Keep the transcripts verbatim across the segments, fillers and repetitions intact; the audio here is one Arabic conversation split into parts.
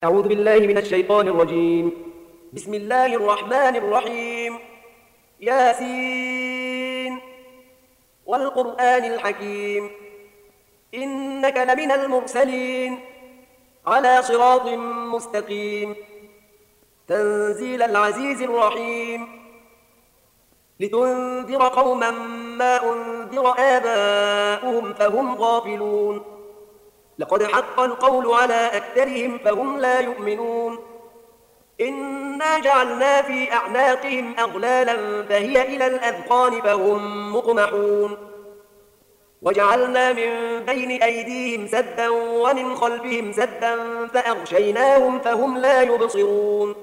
أعوذ بالله من الشيطان الرجيم. بسم الله الرحمن الرحيم. ياسين والقرآن الحكيم إنك لمن المرسلين على صراط مستقيم تنزيل العزيز الرحيم لتنذر قوما ما أنذر آباؤهم فهم غافلون لقد حق القول على أكثرهم فهم لا يؤمنون إنا جعلنا في أعناقهم أغلالا فهي إلى الأذقان فهم مقمحون وجعلنا من بين أيديهم سدا ومن خلفهم سدا فأغشيناهم فهم لا يبصرون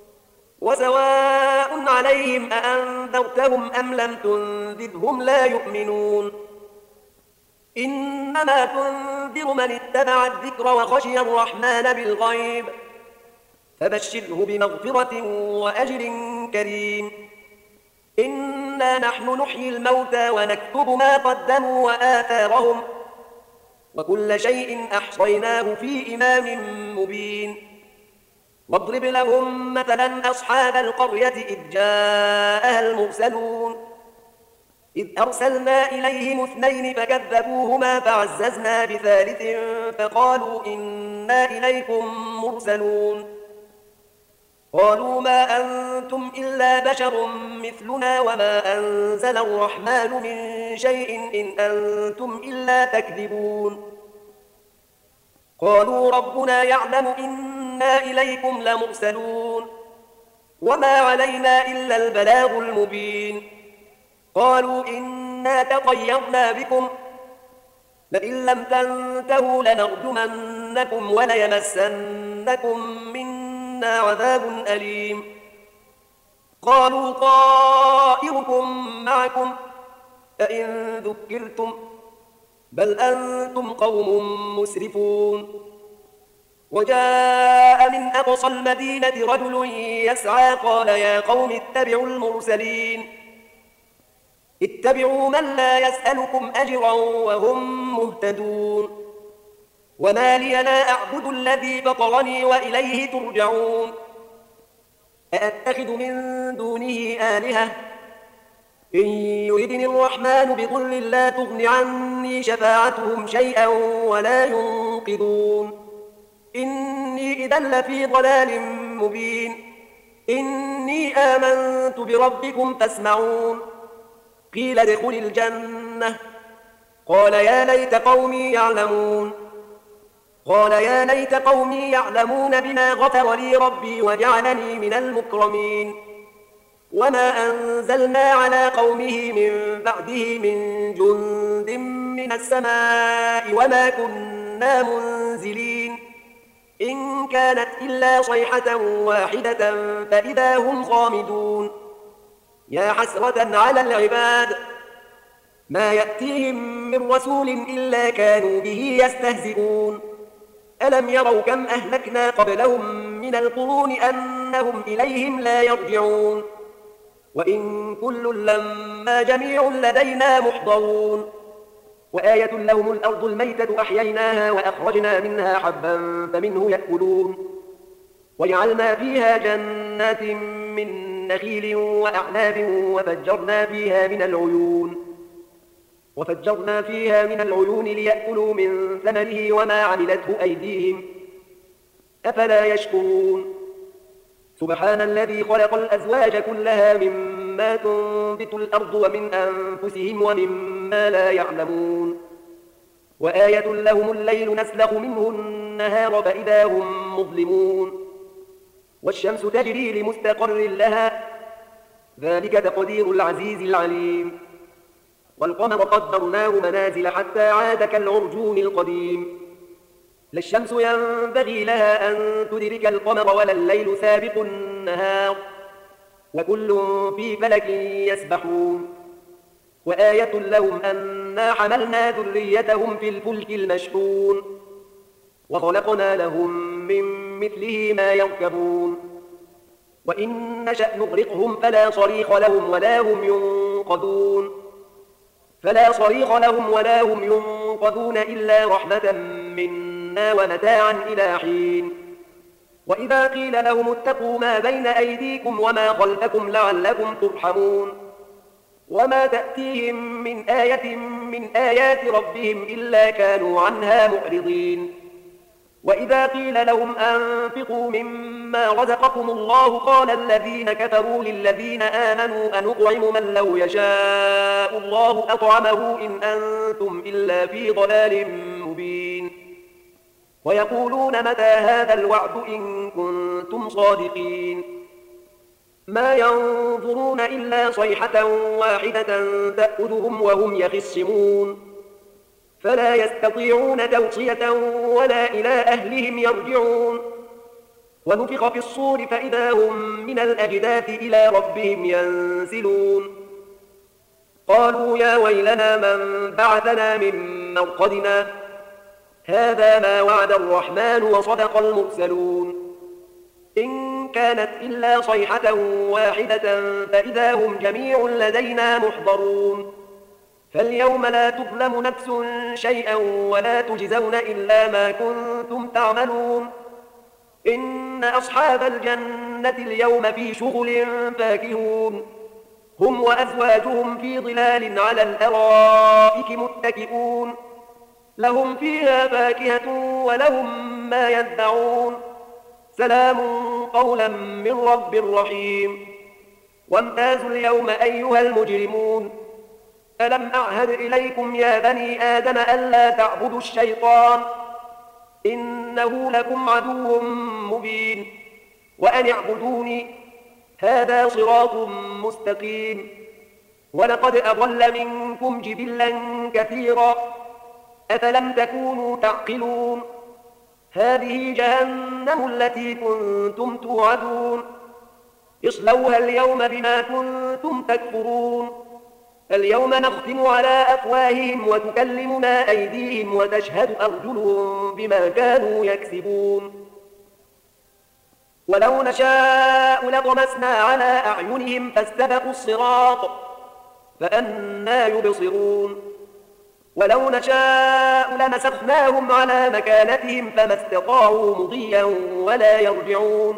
وسواء عليهم أأنذرتهم أم لم تنذرهم لا يؤمنون إنما تنذر من اتبع الذكر وخشي الرحمن بالغيب فبشره بمغفرة وأجر كريم إنا نحن نحيي الموتى ونكتب ما قدموا وآثارهم وكل شيء أحصيناه في إمام مبين واضرب لهم مثلا أصحاب القرية إذ جاءها المرسلون إذ أرسلنا إليهم اثنين فكذبوهما فعززنا بثالث فقالوا إنا إليكم مرسلون قالوا ما أنتم إلا بشر مثلنا وما أنزل الرحمن من شيء إن أنتم إلا تكذبون قالوا ربنا يعلم إنا إليكم لمرسلون وما علينا إلا البلاغ المبين قالوا إنا تطيرنا بكم لئن لم تنتهوا لنرجمنكم وليمسنكم منا عذاب أليم قالوا طائركم معكم أئن ذكرتم بل أنتم قوم مسرفون وجاء من أقصى المدينة رجل يسعى قال يا قوم اتبعوا المرسلين اتبعوا من لا يسألكم أجرا وهم مهتدون وما لي لا أعبد الذي فطرني وإليه ترجعون أأتخذ من دونه آلهة إن يردني الرحمن بضر لا تغن عني شفاعتهم شيئا ولا ينقذون إني إذا لفي ضلال مبين إني آمنت بربكم فاسمعون قيل ادخل الجنة قال يا ليت قومي يعلمون قال يا ليت قومي يعلمون بما غفر لي ربي وجعلني من المكرمين وما أنزلنا على قومه من بعده من جند من السماء وما كنا منزلين إن كانت إلا صيحة واحدة فإذا هم خامدون يا حسرة على العباد ما يأتيهم من رسول إلا كانوا به يستهزئون ألم يروا كم أهلكنا قبلهم من القرون أنهم إليهم لا يرجعون وإن كل لما جميع لدينا محضرون وآية لهم الأرض الميتة أحييناها وأخرجنا منها حبا فمنه يأكلون وجعلنا فيها جنات من نخيل وأعناب وفجرنا فيها من العيون وفجرنا فيها من العيون ليأكلوا من ثمره وما عملته أيديهم أفلا يشكرون سبحان الذي خلق الأزواج كلها مما تنبت الأرض ومن أنفسهم ومما لا يعلمون وآية لهم الليل نسلخ منه النهار فإذا هم مظلمون والشمس تجري لمستقر لها ذلك تقدير العزيز العليم والقمر قدرناه منازل حتى عاد كالعرجون القديم لا الشمس ينبغي لها أن تدرك القمر ولا الليل سابق النهار وكل في فلك يسبحون وآية لهم أنا حملنا ذريتهم في الفلك المشحون وخلقنا لهم من مثله ما يركبون وإن نشأ نغرقهم فلا صريخ لهم ولا هم ينقذون فلا صريخ لهم ولا هم ينقذون إلا رحمة منا ومتاعا إلى حين وإذا قيل لهم اتقوا ما بين أيديكم وما خلفكم لعلكم ترحمون وما تأتيهم من آية من آيات ربهم إلا كانوا عنها معرضين وإذا قيل لهم أنفقوا مما رزقكم الله قال الذين كفروا للذين آمنوا أنطعم من لو يشاء الله أطعمه إن أنتم إلا في ضلال مبين ويقولون متى هذا الوعد إن كنتم صادقين ما ينظرون إلا صيحة واحدة تأخذهم وهم يخصمون فلا يستطيعون توصية ولا إلى أهلهم يرجعون ونفخ في الصور فإذا هم من الأجداث إلى ربهم ينسلون قالوا يا ويلنا من بعثنا من مرقدنا هذا ما وعد الرحمن وصدق المرسلون إن كانت إلا صيحة واحدة فإذا هم جميع لدينا محضرون فاليوم لا تظلم نفس شيئا ولا تجزون إلا ما كنتم تعملون إن أصحاب الجنة اليوم في شغل فاكهون هم وأزواجهم في ظلال على الأرائك متكئون لهم فيها فاكهة ولهم ما يدعون سلام قولا من رب رحيم وامتازوا اليوم أيها المجرمون ألم أعهد إليكم يا بني آدم ألا تعبدوا الشيطان إنه لكم عدو مبين وأن اعبدوني هذا صراط مستقيم ولقد أضل منكم جبلا كثيرا أفلم تكونوا تعقلون هذه جهنم التي كنتم توعدون اصلوها اليوم بما كنتم تكفرون اليوم نختم على أفواههم وتكلمنا أيديهم وتشهد أرجلهم بما كانوا يكسبون ولو نشاء لطمسنا على أعينهم فاستبقوا الصراط فأنى يبصرون ولو نشاء لمسخناهم على مكانتهم فما استطاعوا مضيا ولا يرجعون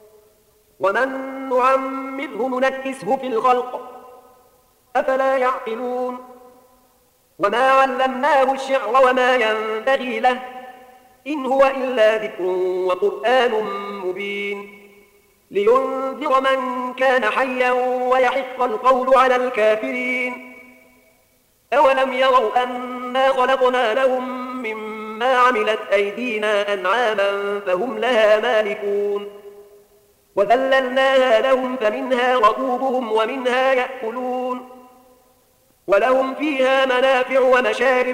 ومن نعمره ننكسه في الخلق أفلا يعقلون وما علمناه الشعر وما ينبغي له إن هو إلا ذكر وقرآن مبين لينذر من كان حيا ويحق القول على الكافرين أولم يروا أنا خلقنا لهم مما عملت أيدينا أنعاما فهم لها مالكون وذللناها لهم فمنها ركوبهم ومنها يأكلون ولهم فيها منافع ومشارب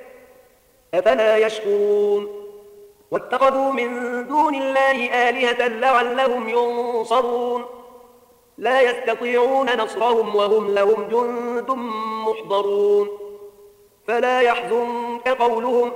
أفلا يشكرون واتخذوا من دون الله آلهة لعلهم ينصرون لا يستطيعون نصرهم وهم لهم جند محضرون فلا يحزنك قولهم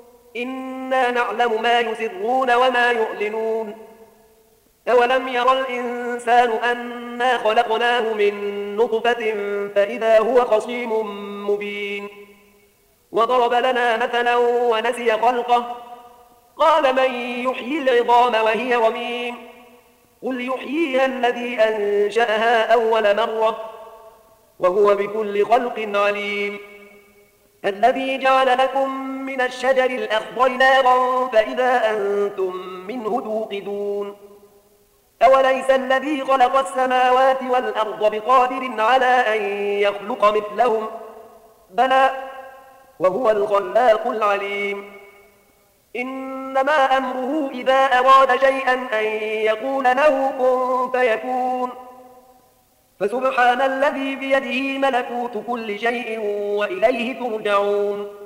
إنا نعلم ما يسرون وما يعلنون أولم ير الإنسان أنا خلقناه من نطفة فإذا هو خصيم مبين وضرب لنا مثلا ونسي خلقه قال من يحيي العظام وهي رميم قل يحييها الذي أنشأها أول مرة وهو بكل خلق عليم الذي جعل لكم من الشجر الأخضر نارا فإذا أنتم منه توقدون أوليس الذي خلق السماوات والأرض بقادر على أن يخلق مثلهم بلى وهو الخلاق العليم إنما أمره إذا أراد شيئا أن يقول له كن فيكون فسبحان الذي بيده ملكوت كل شيء وإليه ترجعون